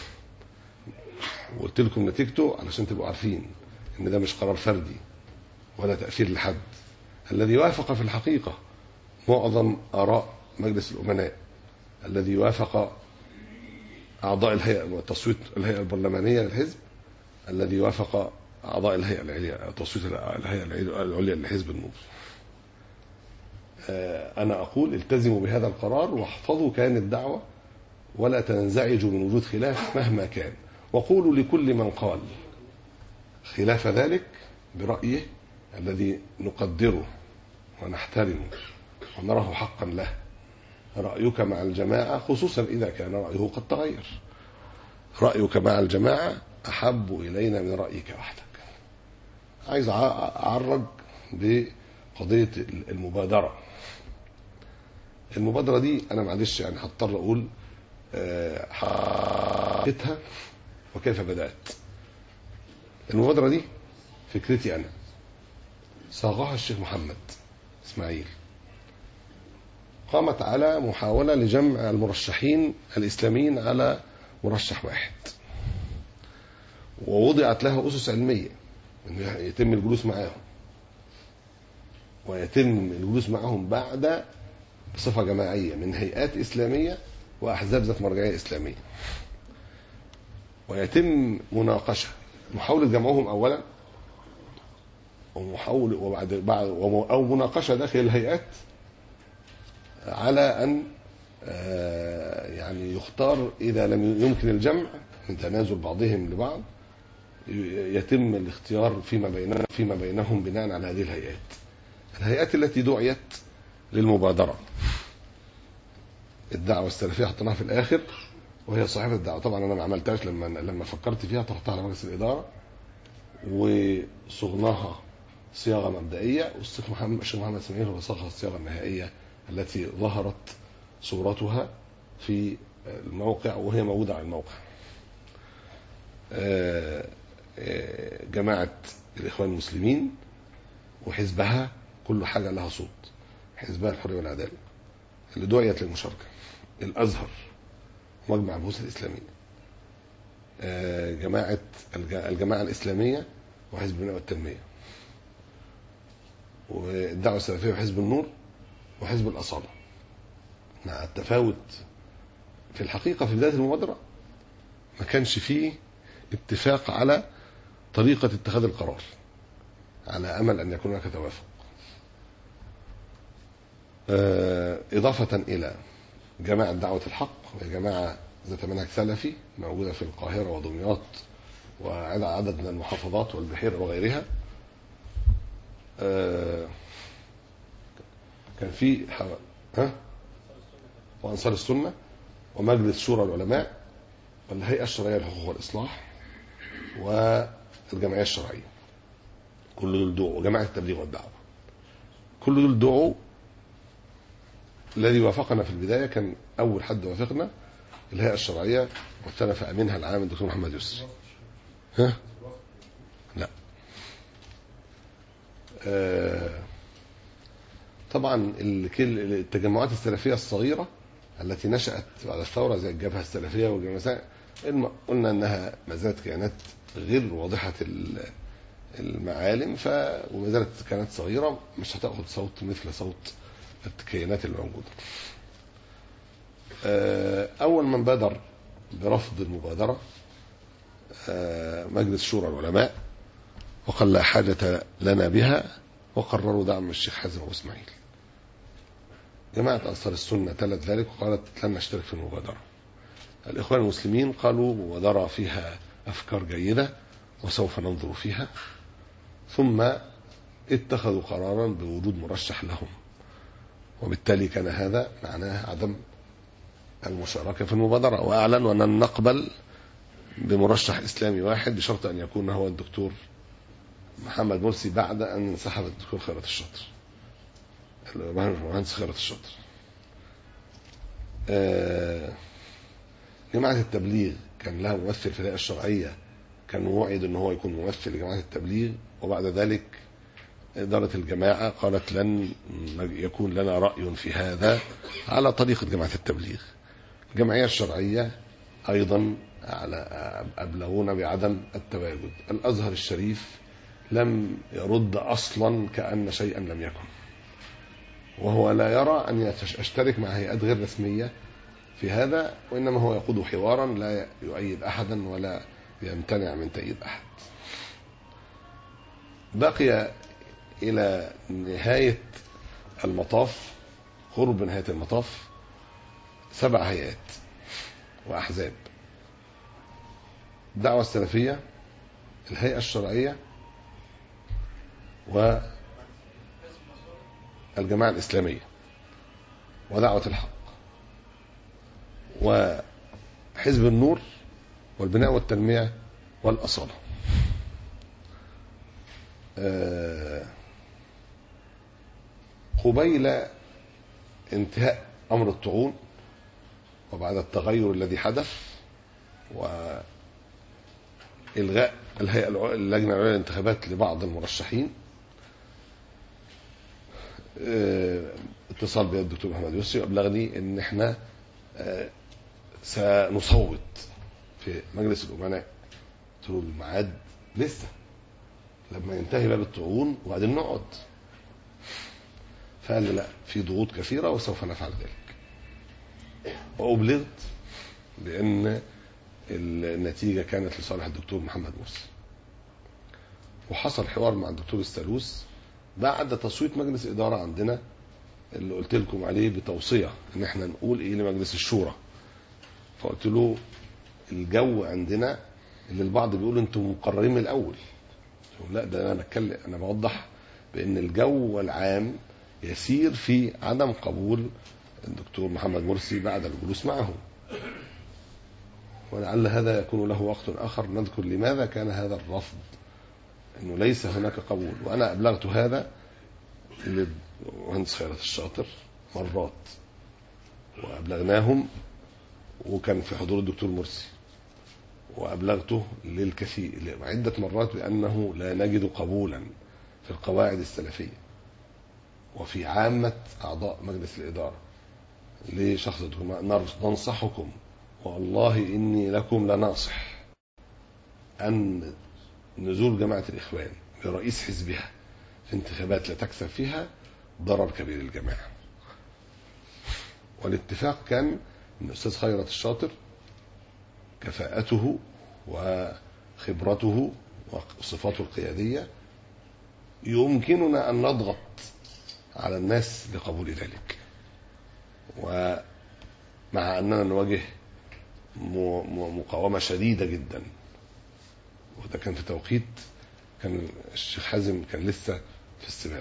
وقلت لكم نتيجته علشان تبقوا عارفين ان ده مش قرار فردي ولا تأثير لحد، الذي وافق في الحقيقة معظم آراء مجلس الأمناء الذي وافق أعضاء الهيئة تصويت الهيئة البرلمانية للحزب الذي وافق أعضاء الهيئة العليا تصويت الهيئة العليا لحزب النور. أنا أقول التزموا بهذا القرار واحفظوا كيان الدعوة ولا تنزعجوا من وجود خلاف مهما كان، وقولوا لكل من قال خلاف ذلك برأيه الذي نقدره ونحترمه ونراه حقا له: رأيك مع الجماعة، خصوصا إذا كان رأيه قد تغير، رأيك مع الجماعة أحب إلينا من رأيك وحدك. عايز أعرج بقضية المبادرة. المبادرة دي أنا معلش يعني هضطر أقول حقيقتها وكيف بدأت. المبادرة دي فكرتي أنا، صاغها الشيخ محمد إسماعيل. قامت على محاولة لجمع المرشحين الإسلاميين على مرشح واحد، ووضعت لها أسس علمية أن يتم الجلوس معهم، ويتم الجلوس معهم بعد بصفة جماعية من هيئات إسلامية وأحزاب ذات مرجعية إسلامية، ويتم مناقشة محاولة جمعهم أولا ومحاولة وبعد بعد أو مناقشة داخل الهيئات على أن يعني يختار إذا لم يمكن الجمع من تنازل بعضهم لبعض يتم الاختيار فيما بينهم فيما بينهم بناء على هذه الهيئات. الهيئات التي دعيت للمبادرة الدعوة السلفية حطيناها في الآخر، وهي صاحبة الدعوة. طبعا أنا ما عملتهاش، لما لما فكرت فيها طرحتها على مجلس الإدارة وصغناها صياغة مبدئية، والشيخ محمد الشيخ محمد إسماعيل هو صاغها الصياغة النهائية التي ظهرت صورتها في الموقع وهي موجودة على الموقع. جماعة الإخوان المسلمين وحزبها كل حاجة لها صوت، حزبها الحرية والعدالة اللي دعيت للمشاركة، الأزهر، مجمع البحوث الإسلامية، جماعة الجماعة الإسلامية وحزب البناء والتنمية، والدعوة السلفية وحزب النور وحزب الأصالة. مع التفاوت في الحقيقة في بداية المبادرة ما كانش فيه اتفاق على طريقة اتخاذ القرار على أمل أن يكون هناك توافق، إضافة إلى جماعة دعوة الحق وهي جماعة ذات منهج سلفي موجودة في القاهرة ودمياط وعدد من المحافظات والبحيرة وغيرها. كان في ها وأنصار السنة ومجلس شورى العلماء والهيئة الشرعية للحقوق والإصلاح والجمعية الشرعية، كل دول دعوا، وجماعة التبليغ والدعوة كل دول دعوا. الذي وافقنا في البداية كان أول حد وافقنا الهيئة الشرعية واختلف أمينها العام الدكتور محمد يسر. ها؟ لا. آه طبعا التجمعات السلفية الصغيرة التي نشأت بعد الثورة زي الجبهة السلفية والجماعة قلنا أنها ما زالت كيانات غير واضحة المعالم، ف وما زالت كيانات صغيرة مش هتأخذ صوت مثل صوت الكيانات الموجودة. أول من بادر برفض المبادرة مجلس شورى العلماء، وقال لا حاجة لنا بها، وقرروا دعم الشيخ حازم أبو إسماعيل. جماعة أنصار السنة تلت ذلك وقالت لن نشترك في المبادرة. الإخوان المسلمين قالوا مبادرة فيها أفكار جيدة وسوف ننظر فيها، ثم اتخذوا قرارا بوجود مرشح لهم، وبالتالي كان هذا معناه عدم المشاركة في المبادرة، وأعلن أننا نقبل بمرشح إسلامي واحد بشرط أن يكون هو الدكتور محمد مرسي بعد أن انسحب الدكتور خيرت الشاطر المهندس خيرت الشاطر. جماعة التبليغ كان لها ممثل في الهيئة الشرعية، كان وعد أنه هو يكون ممثل لجماعة التبليغ، وبعد ذلك إدارة الجماعة قالت لن يكون لنا رأي في هذا على طريقة جماعة التبليغ. الجمعية الشرعية أيضا على أبلغونا بعدم التواجد. الأزهر الشريف لم يرد أصلا كأن شيئا لم يكن، وهو لا يرى أن يشترك مع هيئات غير رسمية في هذا، وإنما هو يقود حوارا لا يؤيد أحدا ولا يمتنع من تأييد أحد. بقي إلى نهاية المطاف، قرب نهاية المطاف، سبع هيئات وأحزاب: الدعوة السلفية، الهيئة الشرعية، والجماعة الإسلامية، ودعوة الحق، وحزب النور، والبناء والتنمية، والأصالة. قبيل انتهاء أمر الطعون وبعد التغير الذي حدث وإلغاء الهيئة اللجنة العليا للانتخابات لبعض المرشحين، اتصال بي الدكتور محمد يسري وأبلغني إن احنا سنصوت في مجلس الأمناء. قلت له الميعاد لسه لما ينتهي باب الطعون وبعدين نقعد. فقال لي لا، في ضغوط كثيرة وسوف نفعل ذلك. وأبلغت بأن النتيجة كانت لصالح الدكتور محمد مرسي. وحصل حوار مع الدكتور السالوس بعد تصويت مجلس إدارة عندنا اللي قلت لكم عليه بتوصية ان احنا نقول ايه لمجلس الشورى. فقلت له الجو عندنا اللي البعض بيقول انتم مقررين من الاول. لا، ده انا بتكلم، انا بوضح بان الجو العام يسير في عدم قبول الدكتور محمد مرسي بعد الجلوس معه، ولعل هذا يكون له وقت اخر نذكر لماذا كان هذا الرفض، انه ليس هناك قبول. وانا ابلغت هذا للمهندس خيرت الشاطر مرات، وابلغناهم، وكان في حضور الدكتور مرسي، وابلغته للكثير عده مرات بانه لا نجد قبولا في القواعد السلفيه وفي عامه اعضاء مجلس الاداره لشخص ننصحكم والله اني لكم لناصح ان نزول جماعه الاخوان برئيس حزبها في انتخابات لا تكسب فيها ضرر كبير للجماعه. والاتفاق كان ان الاستاذ خيرت الشاطر كفاءته وخبرته وصفاته القياديه يمكننا ان نضغط على الناس لقبول ذلك، ومع اننا نواجه مقاومه شديده جدا. وده كان في توقيت كان الشيخ حازم كان لسه في السباق،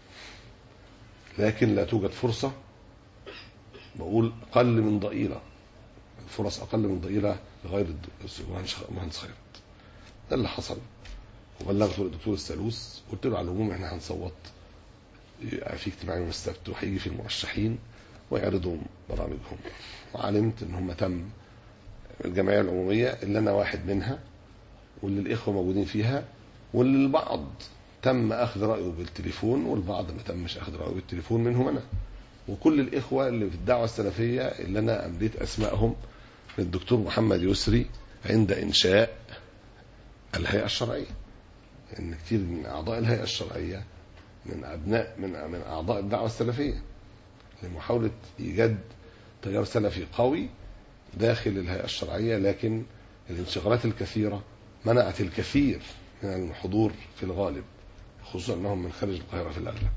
لكن لا توجد فرصه، بقول اقل من ضئيله، الفرص اقل من ضئيله لغير المهندس خيرت. ده اللي حصل. وبلغته للدكتور السالوس، قلت له على العموم احنا هنصوت في اجتماع يوم السبت، وهيجي في المرشحين ويعرضوا برامجهم. وعلمت ان هم تم الجمعيه العموميه اللي انا واحد منها واللي الاخوه موجودين فيها، واللي البعض تم اخذ رايه بالتليفون والبعض ما تمش اخذ رايه بالتليفون منهم انا، وكل الاخوه اللي في الدعوه السلفيه اللي انا امليت اسمائهم للدكتور محمد يسري عند انشاء الهيئه الشرعيه. ان كثير من اعضاء الهيئه الشرعيه من ابناء من من اعضاء الدعوه السلفيه لمحاوله ايجاد تيار سلفي قوي داخل الهيئه الشرعيه، لكن الانشغالات الكثيره منعت الكثير من الحضور في الغالب، خصوصا انهم من خارج القاهره في الاغلب.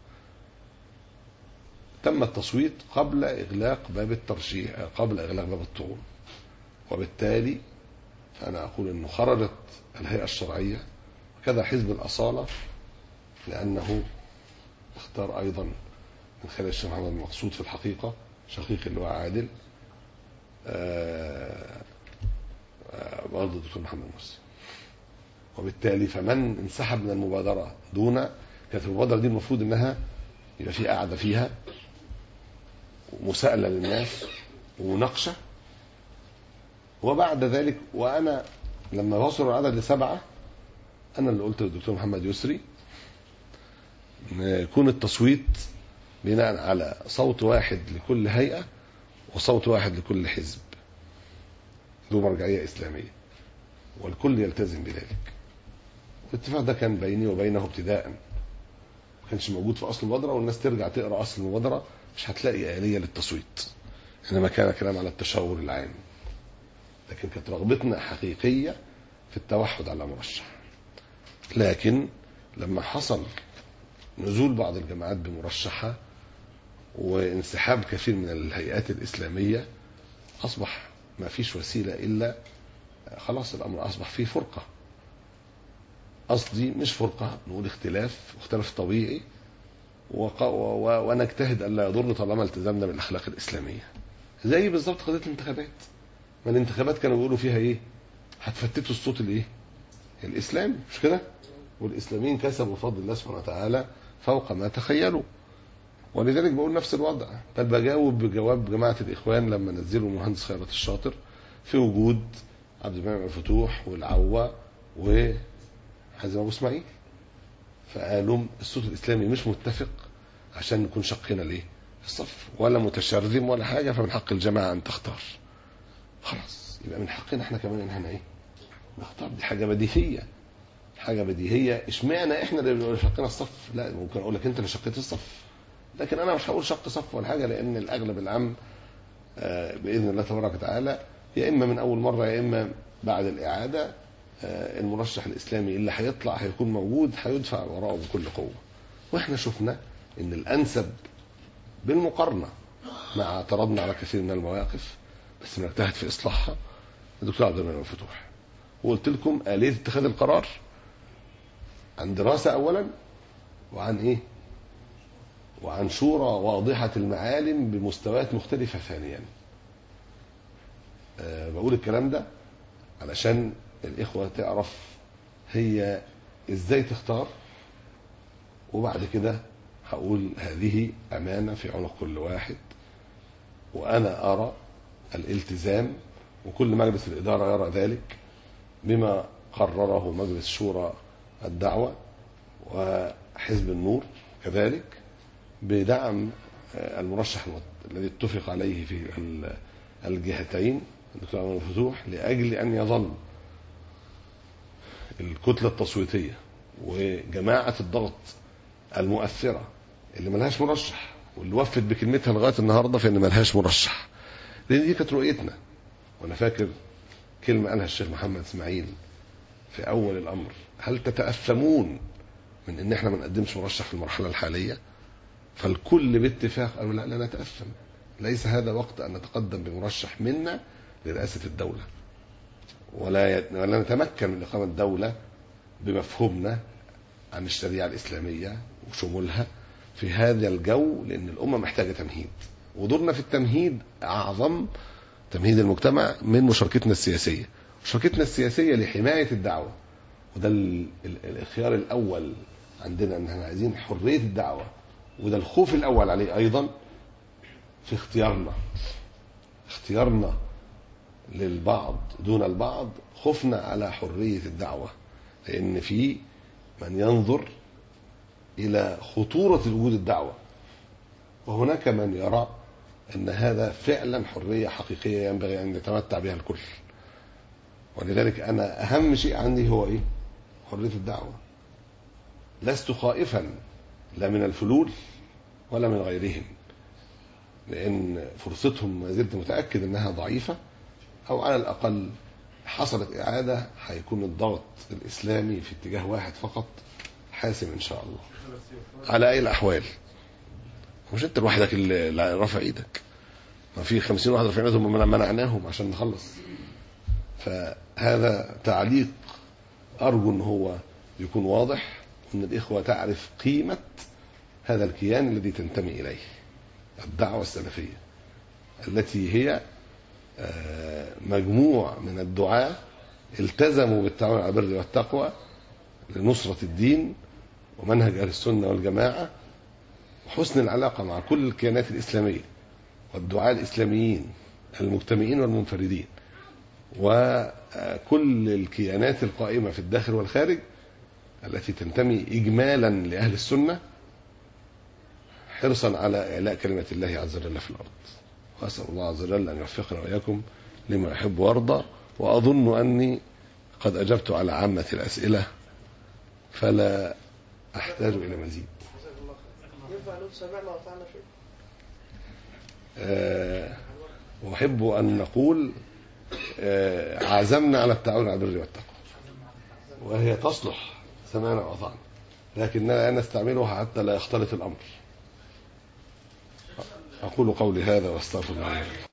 تم التصويت قبل اغلاق باب الترشيح، قبل اغلاق باب الطعون، وبالتالي فانا اقول انه خرجت الهيئه الشرعيه وكذا حزب الاصاله، لانه اختار ايضا من خلال الشيخ محمد المقصود في الحقيقه شقيق اللواء عادل برضه الدكتور محمد مرسي. وبالتالي فمن انسحب من المبادره دون، كانت المبادره دي المفروض انها يبقى في قاعده فيها ومساءله للناس ومناقشه، وبعد ذلك وانا لما وصلوا العدد لسبعه انا اللي قلت للدكتور محمد يسري يكون التصويت بناء على صوت واحد لكل هيئه وصوت واحد لكل حزب ذو مرجعيه اسلاميه، والكل يلتزم بذلك. الاتفاق ده كان بيني وبينه ابتداء، كانش موجود في أصل المبادرة، والناس ترجع تقرأ أصل المبادرة مش هتلاقي آلية للتصويت، إنما كان كلام على التشاور العام. لكن كانت رغبتنا حقيقية في التوحد على مرشح. لكن لما حصل نزول بعض الجماعات بمرشحة وانسحاب كثير من الهيئات الإسلامية، أصبح ما فيش وسيلة إلا خلاص الأمر أصبح فيه فرقة. قصدي مش فرقة، نقول اختلاف، اختلاف طبيعي، ونجتهد ألا يضر طالما التزمنا بالأخلاق الإسلامية. زي بالظبط قضية الانتخابات، ما الانتخابات كانوا بيقولوا فيها إيه؟ هتفتتوا الصوت الإيه؟ الإسلامي، مش كده؟ والإسلاميين كسبوا بفضل الله سبحانه وتعالى فوق ما تخيلوا. ولذلك بقول نفس الوضع، بل بجاوب بجواب جماعة الإخوان لما نزلوا المهندس خيرت الشاطر في وجود عبد المنعم الفتوح والعوا وحازم أبو إسماعيل، فقالوا الصوت الإسلامي مش متفق عشان نكون شقنا ليه الصف، ولا متشرذم ولا حاجة، فمن حق الجماعة أن تختار. خلاص يبقى من حقنا احنا كمان ان احنا ايه نختار. دي حاجة بديهية، حاجة بديهية. اشمعنى احنا اللي شقنا الصف؟ لا، ممكن اقول لك انت اللي شقيت الصف، لكن انا مش هقول شق صف ولا حاجة، لان الاغلب العام باذن الله تبارك وتعالى يا اما من اول مرة يا اما بعد الاعادة المرشح الاسلامي اللي هيطلع هيكون موجود، هيدفع وراءه بكل قوة. واحنا شفنا ان الانسب بالمقارنة مع اعتراضنا على كثير من المواقف بس بنجتهد في اصلاحها الدكتور عبد المنعم الفتوح. وقلت لكم آلية اتخاذ القرار عن دراسة اولا، وعن ايه وعن شورى واضحة المعالم بمستويات مختلفة ثانيا. أه بقول الكلام ده علشان الإخوة تعرف هي إزاي تختار، وبعد كده هقول هذه أمانة في عنق كل واحد، وأنا أرى الالتزام، وكل مجلس الإدارة يرى ذلك، بما قرره مجلس شورى الدعوة وحزب النور كذلك، بدعم المرشح الذي اتفق عليه في الجهتين الدكتور عبد المنعم الفتوح، لأجل أن يظل الكتلة التصويتية وجماعة الضغط المؤثرة اللي ملهاش مرشح، واللي وفت بكلمتها لغاية النهاردة في أن ملهاش مرشح، لأن دي كانت رؤيتنا. وأنا فاكر كلمة قالها الشيخ محمد إسماعيل في أول الأمر: هل تتأثمون من أن احنا ما نقدمش مرشح في المرحلة الحالية؟ فالكل باتفاق قالوا لا لا نتأثم، ليس هذا وقت أن نتقدم بمرشح منا لرئاسة الدولة، ولا ولا نتمكن من إقامة دولة بمفهومنا عن الشريعة الإسلامية وشمولها في هذا الجو، لأن الأمة محتاجة تمهيد، ودورنا في التمهيد أعظم تمهيد المجتمع من مشاركتنا السياسية. مشاركتنا السياسية لحماية الدعوة، وده الخيار الأول عندنا، أن احنا عايزين حرية الدعوة، وده الخوف الأول عليه أيضا في اختيارنا اختيارنا للبعض دون البعض، خوفنا على حرية الدعوة، لأن في من ينظر إلى خطورة وجود الدعوة، وهناك من يرى أن هذا فعلا حرية حقيقية ينبغي أن يتمتع بها الكل. ولذلك أنا أهم شيء عندي هو إيه؟ حرية الدعوة. لست خائفا لا من الفلول ولا من غيرهم، لأن فرصتهم ما زلت متأكد أنها ضعيفة، أو على الأقل حصلت إعادة هيكون الضغط الإسلامي في اتجاه واحد فقط حاسم إن شاء الله على أي الأحوال. مش أنت لوحدك اللي رافع إيدك، ما في خمسين واحد رافعين إيدهم منعناهم عشان نخلص. فهذا تعليق أرجو أن هو يكون واضح، أن الإخوة تعرف قيمة هذا الكيان الذي تنتمي إليه، الدعوة السلفية، التي هي مجموع من الدعاة التزموا بالتعاون على البر والتقوى لنصرة الدين ومنهج أهل السنة والجماعة، وحسن العلاقة مع كل الكيانات الإسلامية والدعاة الإسلاميين المجتمعين والمنفردين، وكل الكيانات القائمة في الداخل والخارج التي تنتمي إجمالا لأهل السنة، حرصا على إعلاء كلمة الله عز وجل في الأرض. وأسأل الله عز وجل أن يوفقنا وإياكم لما يحب ويرضى. وأظن أني قد أجبت على عامة الأسئلة، فلا أحتاج إلى مزيد. سمعنا وأطعنا فيه. أه أحب أن نقول أه عزمنا على التعاون على البر والتقوى، وهي تصلح سمعنا وأطعنا، لكننا لا نستعملها حتى لا يختلط الأمر. أقول قولي هذا واستغفر الله.